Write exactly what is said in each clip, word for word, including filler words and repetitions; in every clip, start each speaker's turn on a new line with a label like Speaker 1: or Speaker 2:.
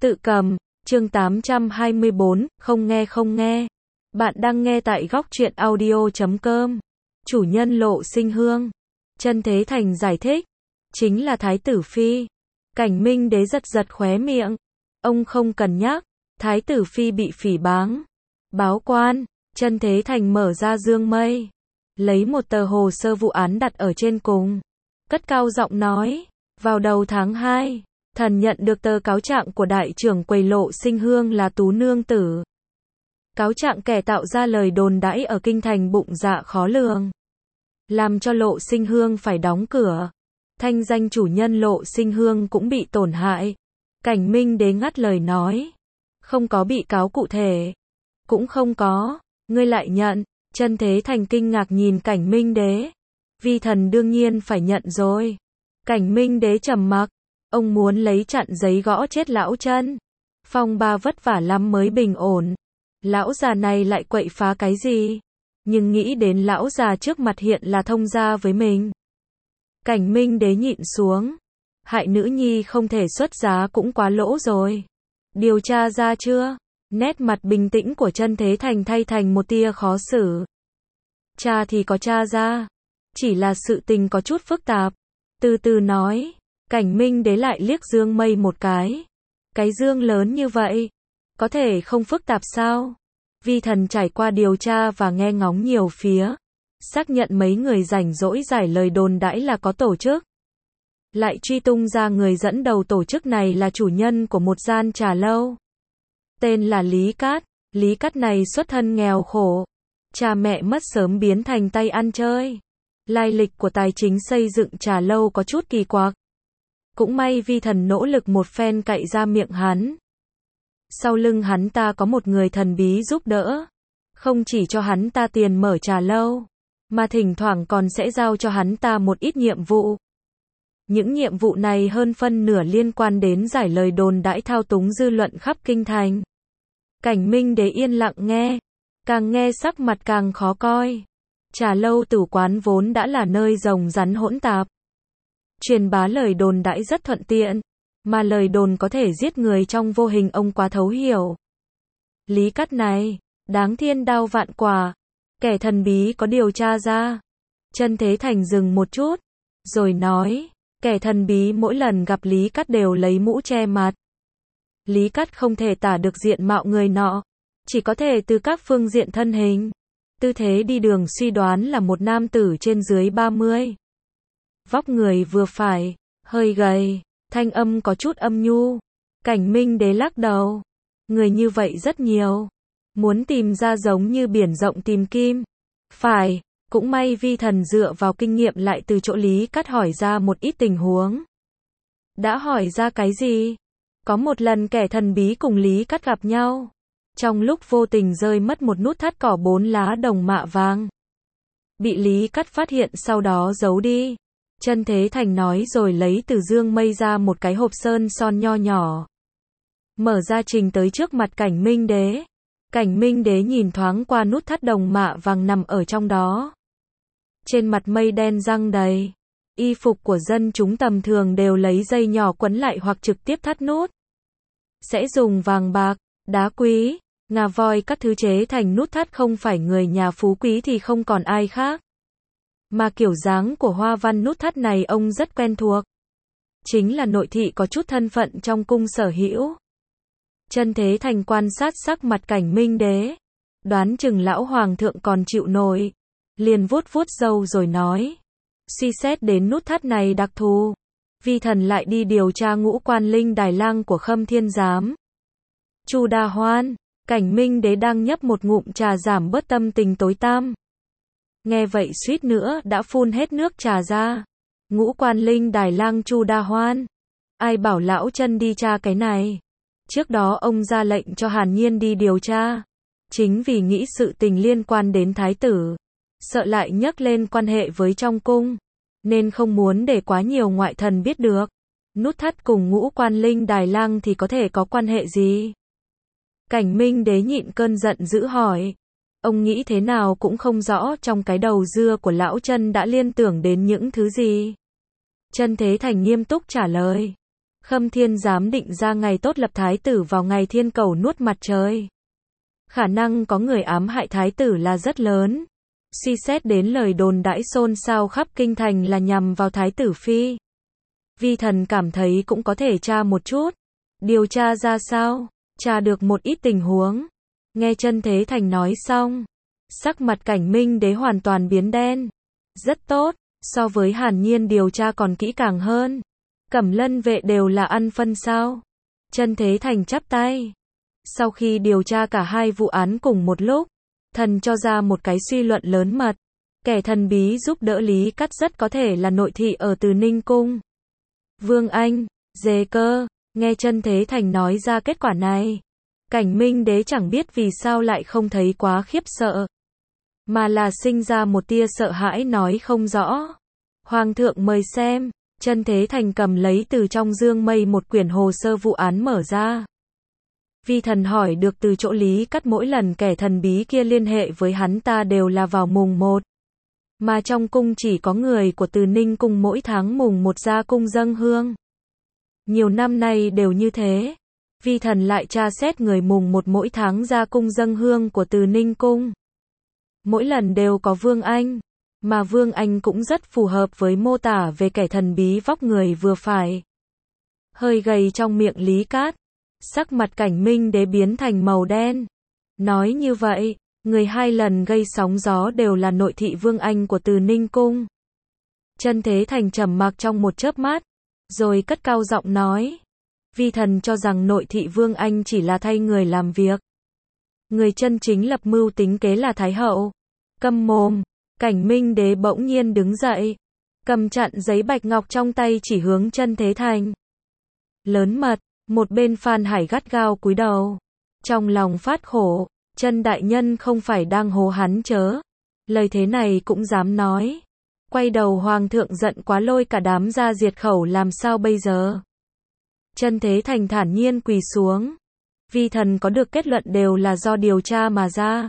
Speaker 1: Tự cầm, chương tám trăm hai mươi bốn, không nghe không nghe. Bạn đang nghe tại góc truyện audio chấm com. Chủ nhân Lộ Sinh Hương. Chân Thế Thành giải thích. Chính là Thái tử Phi. Cảnh Minh Đế giật giật khóe miệng. Ông không cần nhắc. Thái tử Phi bị phỉ báng. Báo quan. Chân Thế Thành mở ra dương mây. Lấy một tờ hồ sơ vụ án đặt ở trên cùng. Cất cao giọng nói. Vào đầu tháng hai. Thần nhận được tờ cáo trạng của đại trưởng quầy Lộ Sinh Hương là Tú Nương Tử. Cáo trạng kẻ tạo ra lời đồn đãi ở kinh thành bụng dạ khó lường. Làm cho Lộ Sinh Hương phải đóng cửa. Thanh danh chủ nhân Lộ Sinh Hương cũng bị tổn hại. Cảnh Minh Đế ngắt lời nói. Không có bị cáo cụ thể. Cũng không có. Ngươi lại nhận. Chân Thế Thành kinh ngạc nhìn Cảnh Minh Đế. Vi thần đương nhiên phải nhận rồi. Cảnh Minh Đế trầm mặc. Ông muốn lấy chặn giấy gõ chết lão Chân. Phong ba vất vả lắm mới bình ổn. Lão già này lại quậy phá cái gì? Nhưng nghĩ đến lão già trước mặt hiện là thông gia với mình. Cảnh Minh Đế nhịn xuống. Hại nữ nhi không thể xuất giá cũng quá lỗ rồi. Điều tra ra chưa? Nét mặt bình tĩnh của Chân Thế Thành thay thành một tia khó xử. Cha thì có tra ra. Chỉ là sự tình có chút phức tạp. Từ từ nói. Cảnh Minh Đế lại liếc dương mây một cái. Cái dương lớn như vậy. Có thể không phức tạp sao? Vi thần trải qua điều tra và nghe ngóng nhiều phía. Xác nhận mấy người rảnh rỗi giải lời đồn đãi là có tổ chức. Lại truy tung ra người dẫn đầu tổ chức này là chủ nhân của một gian trà lâu. Tên là Lý Cát. Lý Cát này xuất thân nghèo khổ. Cha mẹ mất sớm biến thành tay ăn chơi. Lai lịch của tài chính xây dựng trà lâu có chút kỳ quặc. Cũng may vi thần nỗ lực một phen cậy ra miệng hắn. Sau lưng hắn ta có một người thần bí giúp đỡ. Không chỉ cho hắn ta tiền mở trà lâu, mà thỉnh thoảng còn sẽ giao cho hắn ta một ít nhiệm vụ. Những nhiệm vụ này hơn phân nửa liên quan đến giải lời đồn đãi thao túng dư luận khắp kinh thành. Cảnh Minh Đế yên lặng nghe. Càng nghe sắc mặt càng khó coi. Trà lâu tử quán vốn đã là nơi rồng rắn hỗn tạp. Truyền bá lời đồn đãi rất thuận tiện, mà lời đồn có thể giết người trong vô hình ông quá thấu hiểu. Lý Cát này, đáng thiên đao vạn quả, kẻ thần bí có điều tra ra. Chân Thế Thành dừng một chút, rồi nói, kẻ thần bí mỗi lần gặp Lý Cát đều lấy mũ che mặt. Lý Cát không thể tả được diện mạo người nọ, chỉ có thể từ các phương diện thân hình, tư thế đi đường suy đoán là một nam tử trên dưới ba mươi. Vóc người vừa phải, hơi gầy, thanh âm có chút âm nhu. Cảnh Minh Đế lắc đầu. Người như vậy rất nhiều. Muốn tìm ra giống như biển rộng tìm kim. Phải, cũng may vi thần dựa vào kinh nghiệm lại từ chỗ Lý Cát hỏi ra một ít tình huống. Đã hỏi ra cái gì? Có một lần kẻ thần bí cùng Lý Cát gặp nhau. Trong lúc vô tình rơi mất một nút thắt cỏ bốn lá đồng mạ vàng. Bị Lý Cát phát hiện sau đó giấu đi. Chân Thế Thành nói rồi lấy từ dương mây ra một cái hộp sơn son nho nhỏ. Mở ra trình tới trước mặt Cảnh Minh Đế. Cảnh Minh Đế nhìn thoáng qua nút thắt đồng mạ vàng nằm ở trong đó. Trên mặt mây đen răng đầy. Y phục của dân chúng tầm thường đều lấy dây nhỏ quấn lại hoặc trực tiếp thắt nút. Sẽ dùng vàng bạc, đá quý, ngà voi các thứ chế thành nút thắt, không phải người nhà phú quý thì không còn ai khác. Mà kiểu dáng của hoa văn nút thắt này ông rất quen thuộc. Chính là nội thị có chút thân phận trong cung sở hữu. Chân Thế Thành quan sát sắc mặt Cảnh Minh Đế. Đoán chừng lão hoàng thượng còn chịu nổi. Liền vuốt vuốt râu rồi nói. Suy xét đến nút thắt này đặc thù. Vi thần lại đi điều tra ngũ quan linh đài lang của Khâm Thiên Giám. Chu Đa Hoan. Cảnh Minh Đế đang nhấp một ngụm trà giảm bớt tâm tình tối tăm. Nghe vậy suýt nữa đã phun hết nước trà ra. Ngũ quan linh đài lang Chu Đa Hoan. Ai bảo lão Chân đi tra cái này. Trước đó ông ra lệnh cho Hàn Nhiên đi điều tra. Chính vì nghĩ sự tình liên quan đến thái tử. Sợ lại nhắc lên quan hệ với trong cung. Nên không muốn để quá nhiều ngoại thần biết được. Nút thắt cùng ngũ quan linh đài lang thì có thể có quan hệ gì? Cảnh Minh Đế nhịn cơn giận dữ hỏi. Ông nghĩ thế nào cũng không rõ trong cái đầu dưa của lão Chân đã liên tưởng đến những thứ gì. Chân Thế Thành nghiêm túc trả lời. Khâm Thiên giám định ra ngày tốt lập thái tử vào ngày thiên cầu nuốt mặt trời. Khả năng có người ám hại thái tử là rất lớn. Suy xét đến lời đồn đãi xôn xao khắp kinh thành là nhằm vào thái tử phi. Vi Thần cảm thấy cũng có thể tra một chút. Điều tra ra sao? Tra được một ít tình huống. Nghe Chân Thế Thành nói xong, sắc mặt Cảnh Minh Đế hoàn toàn biến đen. Rất tốt, so với Hàn Nhiên điều tra còn kỹ càng hơn. Cẩm Lân vệ đều là ăn phân sao? Chân Thế Thành chắp tay. Sau khi điều tra cả hai vụ án cùng một lúc, thần cho ra một cái suy luận lớn mật. Kẻ thần bí giúp đỡ Lý Cát rất có thể là nội thị ở Từ Ninh Cung. Vương Anh, Dề Cơ, nghe Chân Thế Thành nói ra kết quả này. Cảnh Minh Đế chẳng biết vì sao lại không thấy quá khiếp sợ, mà là sinh ra một tia sợ hãi nói không rõ. Hoàng thượng mời xem. Chân Thế Thành cầm lấy từ trong dương mây một quyển hồ sơ vụ án mở ra. Vi Thần hỏi được từ chỗ Lý Cát mỗi lần kẻ thần bí kia liên hệ với hắn ta đều là vào mùng một. Mà trong cung chỉ có người của Từ Ninh Cung mỗi tháng mùng một ra cung dâng hương. Nhiều năm nay đều như thế. Vi Thần lại tra xét người mùng một mỗi tháng ra cung dâng hương của Từ Ninh Cung. Mỗi lần đều có Vương Anh. Mà Vương Anh cũng rất phù hợp với mô tả về kẻ thần bí vóc người vừa phải. Hơi gầy trong miệng Lý Cát. Sắc mặt Cảnh Minh Đế biến thành màu đen. Nói như vậy, người hai lần gây sóng gió đều là nội thị Vương Anh của Từ Ninh Cung. Chân Thế Thành trầm mặc trong một chớp mắt, rồi cất cao giọng nói. Vi Thần cho rằng nội thị Vương Anh chỉ là thay người làm việc. Người chân chính lập mưu tính kế là Thái Hậu. Câm mồm. Cảnh Minh Đế bỗng nhiên đứng dậy, cầm chặn giấy bạch ngọc trong tay chỉ hướng Chân Thế Thành. Lớn mật, một bên Phan Hải gắt gao cúi đầu. Trong lòng phát khổ, Chân đại nhân không phải đang hố hắn chớ. Lời thế này cũng dám nói. Quay đầu Hoàng thượng giận quá lôi cả đám ra diệt khẩu làm sao bây giờ? Chân Thế Thành thản nhiên quỳ xuống. Vi Thần có được kết luận đều là do điều tra mà ra.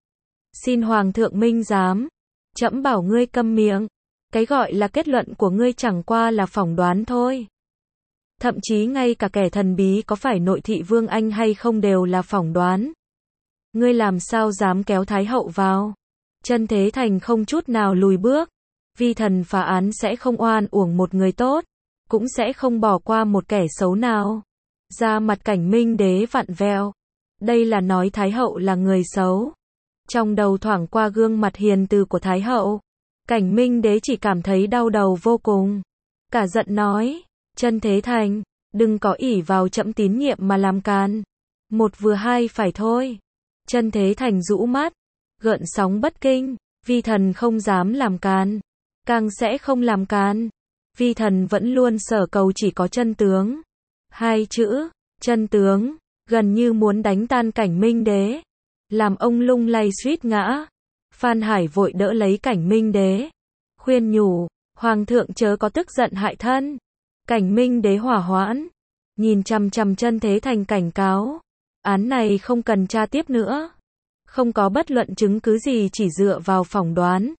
Speaker 1: Xin Hoàng thượng minh giám. Trẫm bảo ngươi câm miệng. Cái gọi là kết luận của ngươi chẳng qua là phỏng đoán thôi. Thậm chí ngay cả kẻ thần bí có phải nội thị Vương Anh hay không đều là phỏng đoán. Ngươi làm sao dám kéo Thái Hậu vào? Chân Thế Thành không chút nào lùi bước. Vi Thần phá án sẽ không oan uổng một người tốt, cũng sẽ không bỏ qua một kẻ xấu nào. Da mặt Cảnh Minh Đế vặn vẹo. Đây là nói Thái Hậu là người xấu. Trong đầu thoảng qua gương mặt hiền từ của Thái Hậu. Cảnh Minh Đế chỉ cảm thấy đau đầu vô cùng. Cả giận nói. Chân Thế Thành, đừng có ỷ vào trẫm tín nhiệm mà làm can. Một vừa hai phải thôi. Chân Thế Thành rũ mắt. Gợn sóng bất kinh. Vi Thần không dám làm can. Càng sẽ không làm can. Vi Thần vẫn luôn sở cầu chỉ có chân tướng. Hai chữ, chân tướng, gần như muốn đánh tan Cảnh Minh Đế. Làm ông lung lay suýt ngã. Phan Hải vội đỡ lấy Cảnh Minh Đế. Khuyên nhủ, Hoàng thượng chớ có tức giận hại thân. Cảnh Minh Đế hỏa hoãn. Nhìn chằm chằm Chân Thế Thành cảnh cáo. Án này không cần tra tiếp nữa. Không có bất luận chứng cứ gì chỉ dựa vào phỏng đoán.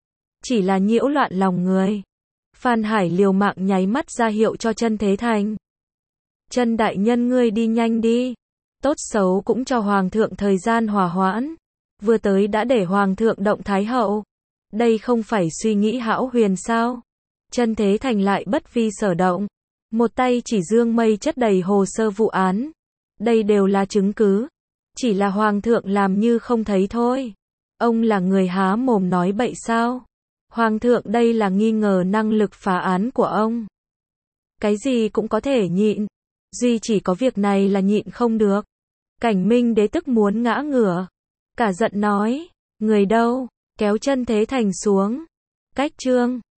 Speaker 1: Chỉ là nhiễu loạn lòng người. Phan Hải liều mạng nháy mắt ra hiệu cho Chân Thế Thành. Chân đại nhân ngươi đi nhanh đi. Tốt xấu cũng cho Hoàng thượng thời gian hòa hoãn. Vừa tới đã để Hoàng thượng động Thái Hậu. Đây không phải suy nghĩ hão huyền sao? Chân Thế Thành lại bất vi sở động. Một tay chỉ dương mây chất đầy hồ sơ vụ án. Đây đều là chứng cứ. Chỉ là Hoàng thượng làm như không thấy thôi. Ông là người há mồm nói bậy sao? Hoàng thượng đây là nghi ngờ năng lực phá án của ông. Cái gì cũng có thể nhịn. Duy chỉ có việc này là nhịn không được. Cảnh Minh Đế tức muốn ngã ngửa. Cả giận nói. Người đâu? Kéo Chân Thế Thành xuống. Cách chương.